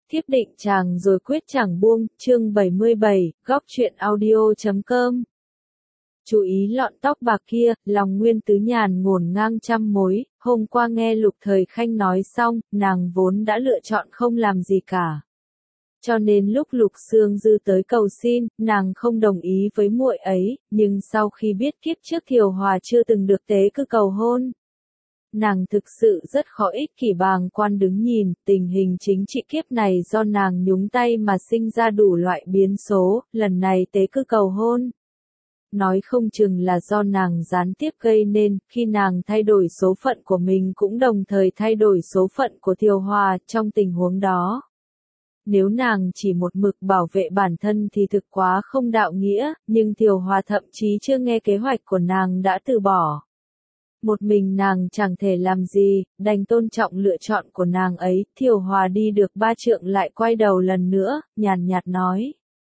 Thiếp định chàng rồi quyết chẳng buông, chương 77, góc truyện audio.com. Chú ý lọn tóc bạc kia, lòng Nguyên Tứ Nhàn ngổn ngang trăm mối, hôm qua nghe Lục Thời Khanh nói xong, nàng vốn đã lựa chọn không làm gì cả. Cho nên lúc Lục Sương Dư tới cầu xin, nàng không đồng ý với muội ấy, nhưng sau khi biết kiếp trước Thiều Hòa chưa từng được tế cứ cầu hôn, nàng thực sự rất khó ích kỷ bàng quan đứng nhìn, tình hình chính trị kiếp này do nàng nhúng tay mà sinh ra đủ loại biến số, lần này tế cứ cầu hôn. Nói không chừng là do nàng gián tiếp gây nên, khi nàng thay đổi số phận của mình cũng đồng thời thay đổi số phận của Thiều Hòa trong tình huống đó. Nếu nàng chỉ một mực bảo vệ bản thân thì thực quá không đạo nghĩa, nhưng Thiều Hòa thậm chí chưa nghe kế hoạch của nàng đã từ bỏ. Một mình nàng chẳng thể làm gì, đành tôn trọng lựa chọn của nàng ấy. Thiều Hòa đi được 3 trượng lại quay đầu lần nữa, nhàn nhạt nói.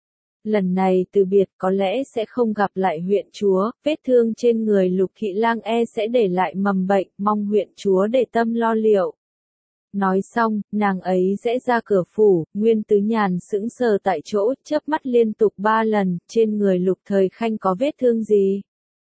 Lần này từ biệt có lẽ sẽ không gặp lại huyện chúa, vết thương trên người Lục Thị Lang sẽ để lại mầm bệnh, mong huyện chúa để tâm lo liệu. Nói xong, nàng ấy rẽ ra cửa phủ, Nguyên Tứ Nhàn sững sờ tại chỗ, chớp mắt liên tục 3 lần, trên người Lục Thời Khanh có vết thương gì?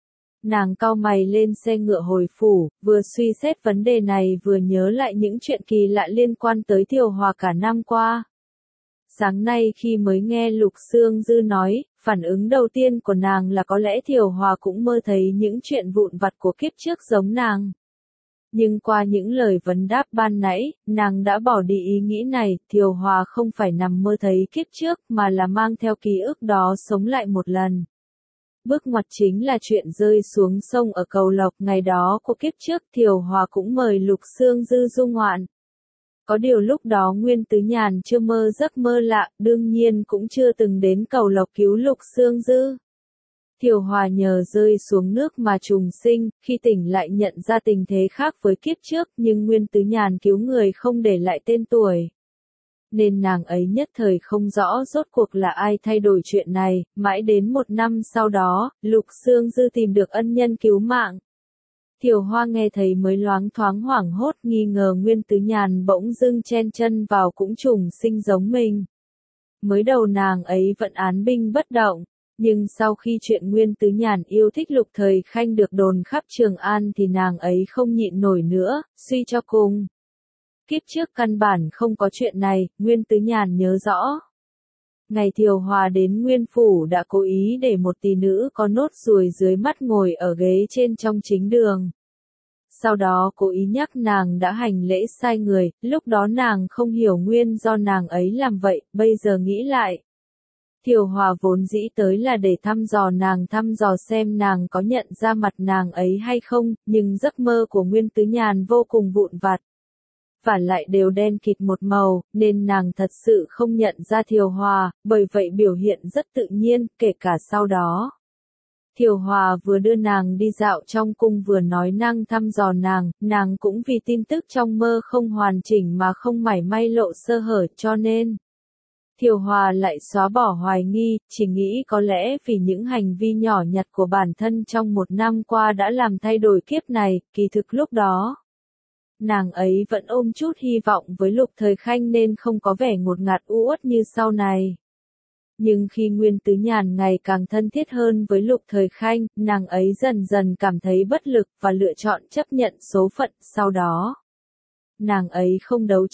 Nàng cau mày lên xe ngựa hồi phủ, vừa suy xét vấn đề này vừa nhớ lại những chuyện kỳ lạ liên quan tới Thiều Hòa cả năm qua. Sáng nay khi mới nghe Lục Sương Dư nói, phản ứng đầu tiên của nàng là có lẽ Thiều Hòa cũng mơ thấy những chuyện vụn vặt của kiếp trước giống nàng. Nhưng qua những lời vấn đáp ban nãy, nàng đã bỏ đi ý nghĩ này, Thiều Hòa không phải nằm mơ thấy kiếp trước mà là mang theo ký ức đó sống lại một lần. Bước ngoặt chính là chuyện rơi xuống sông ở Cầu Lộc ngày đó của kiếp trước. Thiều Hòa cũng mời Lục Sương Dư du ngoạn. Có điều lúc đó Nguyên Tứ Nhàn chưa mơ giấc mơ lạ, đương nhiên cũng chưa từng đến Cầu Lộc cứu Lục Sương Dư. Thiều Hòa nhờ rơi xuống nước mà trùng sinh, khi tỉnh lại nhận ra tình thế khác với kiếp trước, nhưng Nguyên Tứ Nhàn cứu người không để lại tên tuổi. Nên nàng ấy nhất thời không rõ rốt cuộc là ai thay đổi chuyện này, mãi đến 1 năm sau đó, Lục Sương Dư tìm được ân nhân cứu mạng. Thiều Hoa nghe thấy mới loáng thoáng hoảng hốt, nghi ngờ Nguyên Tứ Nhàn bỗng dưng chen chân vào cũng trùng sinh giống mình. Mới đầu nàng ấy vẫn án binh bất động, nhưng sau khi chuyện Nguyên Tứ Nhàn yêu thích Lục Thời Khanh được đồn khắp Trường An thì nàng ấy không nhịn nổi nữa, suy cho cùng. Kiếp trước căn bản không có chuyện này, Nguyên Tứ Nhàn nhớ rõ. Ngày Thiều Hòa đến Nguyên Phủ đã cố ý để một tỷ nữ có nốt ruồi dưới mắt ngồi ở ghế trên trong chính đường. Sau đó cố ý nhắc nàng đã hành lễ sai người, lúc đó nàng không hiểu nguyên do nàng ấy làm vậy, bây giờ nghĩ lại. Thiều Hòa vốn dĩ tới là để thăm dò xem nàng có nhận ra mặt nàng ấy hay không, nhưng giấc mơ của Nguyên Tứ Nhàn vô cùng vụn vặt. Và lại đều đen kịt một màu, nên nàng thật sự không nhận ra Thiều Hòa, bởi vậy biểu hiện rất tự nhiên, kể cả sau đó. Thiều Hòa vừa đưa nàng đi dạo trong cung vừa nói năng thăm dò nàng cũng vì tin tức trong mơ không hoàn chỉnh mà không mảy may lộ sơ hở cho nên. Thiều Hòa lại xóa bỏ hoài nghi, chỉ nghĩ có lẽ vì những hành vi nhỏ nhặt của bản thân trong 1 năm qua đã làm thay đổi kiếp này, kỳ thực lúc đó. Nàng ấy vẫn ôm chút hy vọng với Lục Thời Khanh nên không có vẻ ngột ngạt u uất như sau này. Nhưng khi Nguyên Tứ Nhàn ngày càng thân thiết hơn với Lục Thời Khanh, nàng ấy dần dần cảm thấy bất lực và lựa chọn chấp nhận số phận sau đó. Nàng ấy không đấu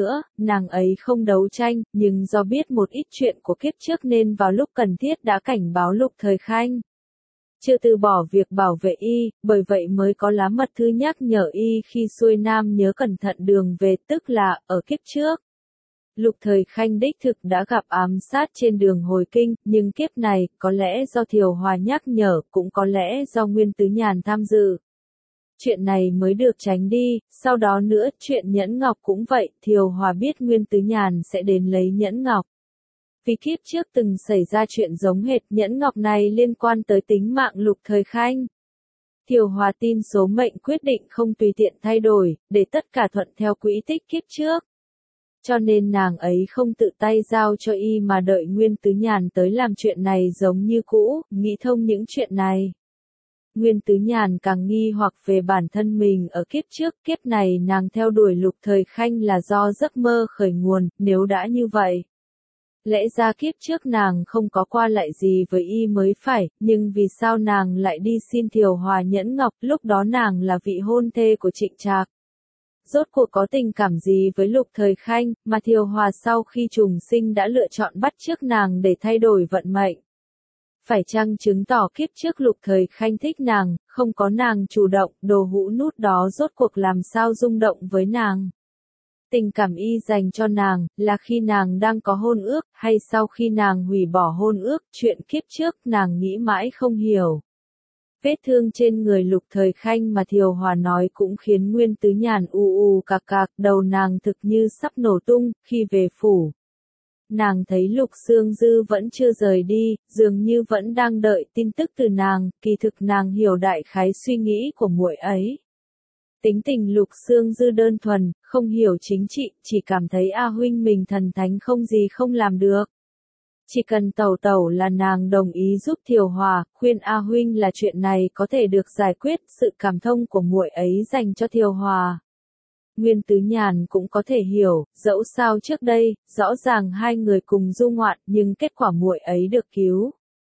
tranh, nhưng do biết một ít chuyện của kiếp trước nên vào lúc cần thiết đã cảnh báo Lục Thời Khanh. Chưa từ bỏ việc bảo vệ y, bởi vậy mới có lá mật thư nhắc nhở y khi xuôi nam nhớ cẩn thận đường về, tức là, ở kiếp trước. Lục Thời Khanh đích thực đã gặp ám sát trên đường hồi kinh, nhưng kiếp này, có lẽ do Thiều Hòa nhắc nhở, cũng có lẽ do Nguyên Tứ Nhàn tham dự. Chuyện này mới được tránh đi, sau đó nữa, chuyện nhẫn ngọc cũng vậy, Thiều Hòa biết Nguyên Tứ Nhàn sẽ đến lấy nhẫn ngọc. Vì kiếp trước từng xảy ra chuyện giống hệt, nhẫn ngọc này liên quan tới tính mạng Lục Thời Khanh. Thiều Hòa tin số mệnh quyết định không tùy tiện thay đổi, để tất cả thuận theo quỹ tích kiếp trước. Cho nên nàng ấy không tự tay giao cho y mà đợi Nguyên Tứ Nhàn tới làm chuyện này giống như cũ, nghĩ thông những chuyện này. Nguyên Tứ Nhàn càng nghi hoặc về bản thân mình ở kiếp trước, kiếp này nàng theo đuổi Lục Thời Khanh là do giấc mơ khởi nguồn, nếu đã như vậy. Lẽ ra kiếp trước nàng không có qua lại gì với y mới phải, nhưng vì sao nàng lại đi xin Thiều Hòa nhẫn ngọc, lúc đó nàng là vị hôn thê của Trịnh Trạc. Rốt cuộc có tình cảm gì với Lục Thời Khanh, mà Thiều Hòa sau khi trùng sinh đã lựa chọn bắt chước nàng để thay đổi vận mệnh. Phải chăng chứng tỏ kiếp trước Lục Thời Khanh thích nàng, không có nàng chủ động, đồ hũ nút đó rốt cuộc làm sao rung động với nàng. Tình cảm y dành cho nàng, là khi nàng đang có hôn ước, hay sau khi nàng hủy bỏ hôn ước, chuyện kiếp trước nàng nghĩ mãi không hiểu. Vết thương trên người Lục Thời Khanh mà Thiều Hòa nói cũng khiến Nguyên Tứ Nhàn cạc cạc, đầu nàng thực như sắp nổ tung, khi về phủ. Nàng thấy Lục Sương Dư vẫn chưa rời đi, dường như vẫn đang đợi tin tức từ nàng, kỳ thực nàng hiểu đại khái suy nghĩ của muội ấy. Tính tình Lục Sương Dư đơn thuần, không hiểu chính trị, chỉ cảm thấy A huynh mình thần thánh không gì không làm được. Chỉ cần tẩu tẩu là nàng đồng ý giúp Thiều Hòa, khuyên A huynh là chuyện này có thể được giải quyết, sự cảm thông của muội ấy dành cho Thiều Hòa. Nguyên Tứ Nhàn cũng có thể hiểu, dẫu sao trước đây, rõ ràng hai người cùng du ngoạn, nhưng kết quả muội ấy được cứu.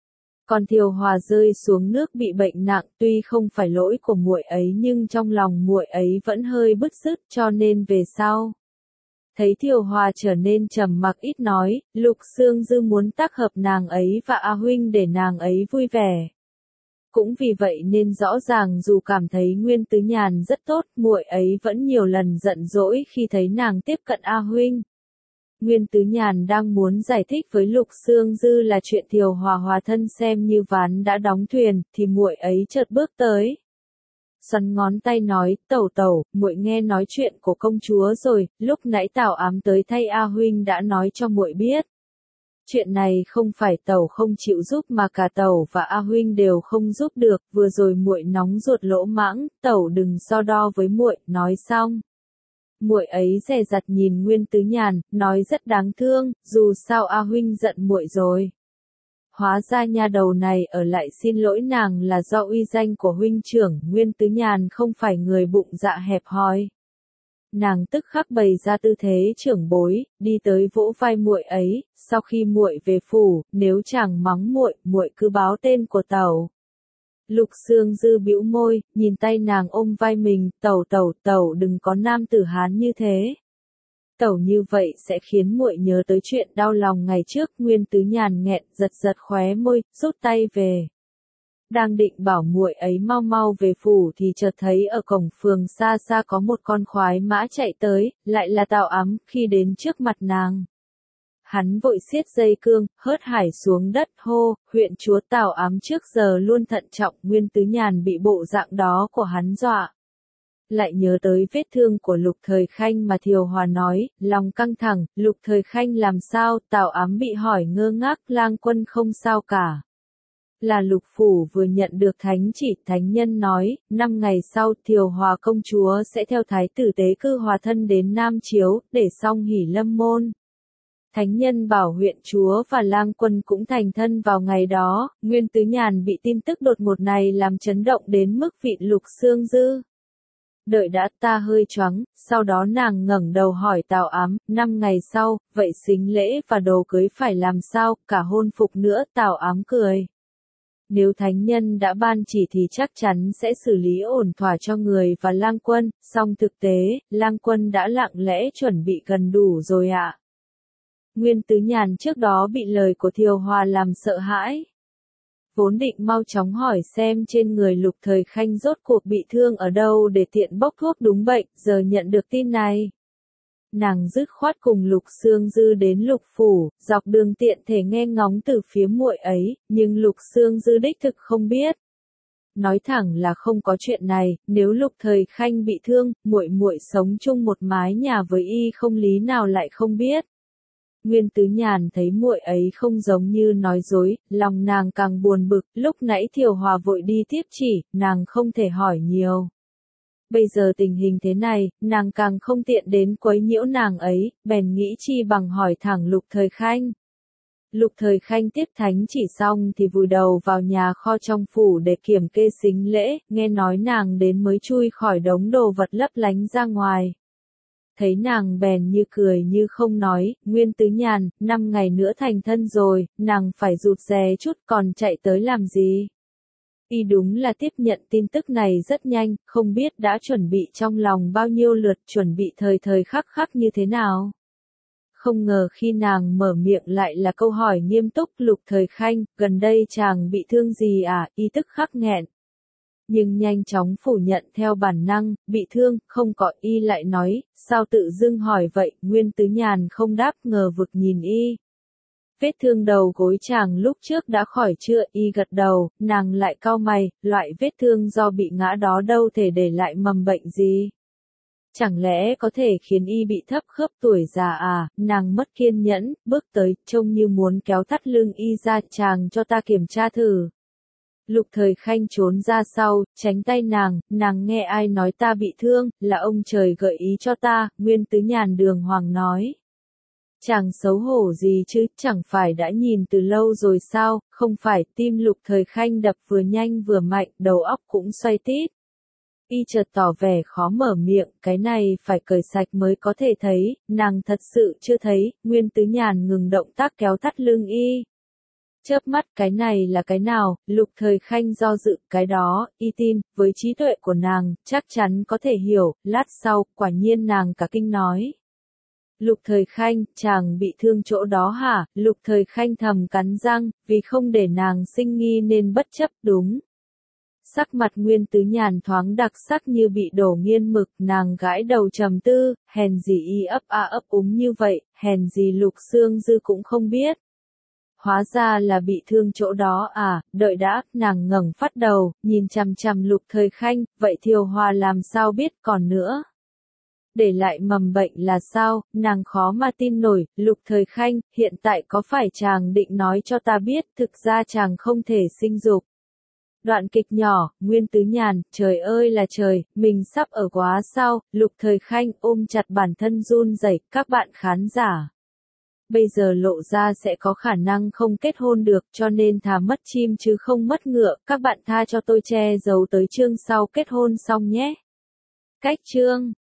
Còn Thiều Hòa rơi xuống nước bị bệnh nặng, tuy không phải lỗi của muội ấy nhưng trong lòng muội ấy vẫn hơi bứt rứt, cho nên về sau. Thấy Thiều Hòa trở nên trầm mặc ít nói, Lục Sương Dư muốn tác hợp nàng ấy và A huynh để nàng ấy vui vẻ. Cũng vì vậy nên rõ ràng dù cảm thấy Nguyên Tứ Nhàn rất tốt, muội ấy vẫn nhiều lần giận dỗi khi thấy nàng tiếp cận A huynh. Nguyên Tứ Nhàn đang muốn giải thích với Lục Sương Dư là chuyện Thiều Hòa hòa thân xem như ván đã đóng thuyền, thì muội ấy chợt bước tới. Xoắn ngón tay nói, tẩu tẩu, muội nghe nói chuyện của công chúa rồi, lúc nãy Tào Ám tới thay A huynh đã nói cho muội biết. Chuyện này không phải tẩu không chịu giúp mà cả tẩu và A huynh đều không giúp được, vừa rồi muội nóng ruột lỗ mãng, tẩu đừng so đo với muội, nói xong. Muội ấy dè dặt nhìn Nguyên Tứ Nhàn, nói rất đáng thương, dù sao A huynh giận muội rồi. Hóa ra nha đầu này ở lại xin lỗi nàng là do uy danh của huynh trưởng, Nguyên Tứ Nhàn không phải người bụng dạ hẹp hòi. Nàng tức khắc bày ra tư thế trưởng bối, đi tới vỗ vai muội ấy, sau khi muội về phủ, nếu chàng mắng muội, muội cứ báo tên của tẩu. Lục Sương Dư bĩu môi, nhìn tay nàng ôm vai mình, tẩu đừng có nam tử Hán như thế. Tẩu như vậy sẽ khiến muội nhớ tới chuyện đau lòng ngày trước, Nguyên Tứ Nhàn nghẹn, giật khóe môi, rút tay về. Đang định bảo muội ấy mau mau về phủ thì chợt thấy ở cổng phường xa xa có một con khoái mã chạy tới, lại là Tào Ám, khi đến trước mặt nàng. Hắn vội siết dây cương, hớt hải xuống đất hô, huyện chúa Tào Ám trước giờ luôn thận trọng, Nguyên Tứ Nhàn bị bộ dạng đó của hắn dọa. Lại nhớ tới vết thương của Lục Thời Khanh mà Thiều Hòa nói, lòng căng thẳng, Lục Thời Khanh làm sao, Tào Ám bị hỏi ngơ ngác, lang quân không sao cả. Là Lục Phủ vừa nhận được thánh chỉ, thánh nhân nói, 5 ngày sau Thiều Hòa công chúa sẽ theo thái tử tế cư hòa thân đến Nam Chiếu, để xong hỷ lâm môn. Thánh nhân bảo huyện chúa và lang quân cũng thành thân vào ngày đó, Nguyên Tứ Nhàn bị tin tức đột ngột này làm chấn động đến mức vịn Lục Sương Dư. Đợi đã, ta hơi choáng, sau đó nàng ngẩng đầu hỏi Tào Ám, 5 ngày sau, vậy sính lễ và đồ cưới phải làm sao, cả hôn phục nữa, Tào Ám cười. Nếu thánh nhân đã ban chỉ thì chắc chắn sẽ xử lý ổn thỏa cho người và lang quân, song thực tế, lang quân đã lặng lẽ chuẩn bị gần đủ rồi ạ. Nguyên Tứ Nhàn trước đó bị lời của Thiều Hòa làm sợ hãi. Vốn định mau chóng hỏi xem trên người Lục Thời Khanh rốt cuộc bị thương ở đâu để tiện bốc thuốc đúng bệnh, giờ nhận được tin này. Nàng dứt khoát cùng Lục Sương Dư đến Lục Phủ, dọc đường tiện thể nghe ngóng từ phía muội ấy, nhưng Lục Sương Dư đích thực không biết. Nói thẳng là không có chuyện này, nếu Lục Thời Khanh bị thương, muội sống chung một mái nhà với y không lý nào lại không biết. Nguyên Tứ Nhàn thấy muội ấy không giống như nói dối, lòng nàng càng buồn bực, lúc nãy Thiều Hòa vội đi tiếp chỉ, nàng không thể hỏi nhiều. Bây giờ tình hình thế này, nàng càng không tiện đến quấy nhiễu nàng ấy, bèn nghĩ chi bằng hỏi thẳng Lục Thời Khanh. Lục Thời Khanh tiếp thánh chỉ xong thì vùi đầu vào nhà kho trong phủ để kiểm kê sính lễ, nghe nói nàng đến mới chui khỏi đống đồ vật lấp lánh ra ngoài. Thấy nàng bèn như cười như không nói, Nguyên Tứ Nhàn, 5 ngày nữa thành thân rồi, nàng phải rụt rè chút còn chạy tới làm gì? Y đúng là tiếp nhận tin tức này rất nhanh, không biết đã chuẩn bị trong lòng bao nhiêu lượt, chuẩn bị thời thời khắc khắc như thế nào. Không ngờ khi nàng mở miệng lại là câu hỏi nghiêm túc. Lục Thời Khanh, gần đây chàng bị thương gì à? Y tức khắc nghẹn. Nhưng nhanh chóng phủ nhận theo bản năng, bị thương, không có. Y lại nói, sao tự dưng hỏi vậy? Nguyên Tứ Nhàn không đáp, ngờ vực nhìn Y. Vết thương đầu gối chàng lúc trước đã khỏi chưa? Y gật đầu, nàng lại cau mày, loại vết thương do bị ngã đó đâu thể để lại mầm bệnh gì. Chẳng lẽ có thể khiến Y bị thấp khớp tuổi già à? Nàng mất kiên nhẫn, bước tới, trông như muốn kéo thắt lưng Y ra. Chàng cho ta kiểm tra thử. Lục Thời Khanh trốn ra sau, tránh tay nàng nghe ai nói ta bị thương, là ông trời gợi ý cho ta. Nguyên Tứ Nhàn đường hoàng nói. Chàng xấu hổ gì chứ, chẳng phải đã nhìn từ lâu rồi sao? Không phải. Tim Lục Thời Khanh đập vừa nhanh vừa mạnh, đầu óc cũng xoay tít. Y chợt tỏ vẻ khó mở miệng, cái này phải cởi sạch mới có thể thấy, nàng thật sự chưa thấy. Nguyên Tứ Nhàn ngừng động tác kéo thắt lưng Y. Chớp mắt, cái này là cái nào? Lục Thời Khanh do dự, cái đó. Y tin, với trí tuệ của nàng, chắc chắn có thể hiểu. Lát sau, quả nhiên nàng cả kinh nói. Lục Thời Khanh, chàng bị thương chỗ đó hả? Lục Thời Khanh thầm cắn răng, vì không để nàng sinh nghi nên bất chấp. Đúng. Sắc mặt Nguyên Tứ Nhàn thoáng đặc sắc như bị đổ nghiên mực, nàng gãi đầu trầm tư, hèn gì Y ấp ấp úng như vậy, hèn gì Lục Xương Dư cũng không biết. Hóa ra là bị thương chỗ đó à? Đợi đã. Nàng ngẩng phát đầu, nhìn chằm chằm Lục Thời Khanh, vậy Thiều Hòa làm sao biết? Còn nữa, để lại mầm bệnh là sao? Nàng khó mà tin nổi. Lục Thời Khanh, hiện tại có phải chàng định nói cho ta biết, thực ra chàng không thể sinh dục? Đoạn kịch nhỏ. Nguyên Tứ Nhàn, trời ơi là trời, mình sắp ở quá sao? Lục Thời Khanh ôm chặt bản thân run rẩy. Các bạn khán giả, bây giờ lộ ra sẽ có khả năng không kết hôn được, cho nên thà mất chim chứ không mất ngựa. Các bạn tha cho tôi che giấu tới chương sau kết hôn xong nhé. Cách chương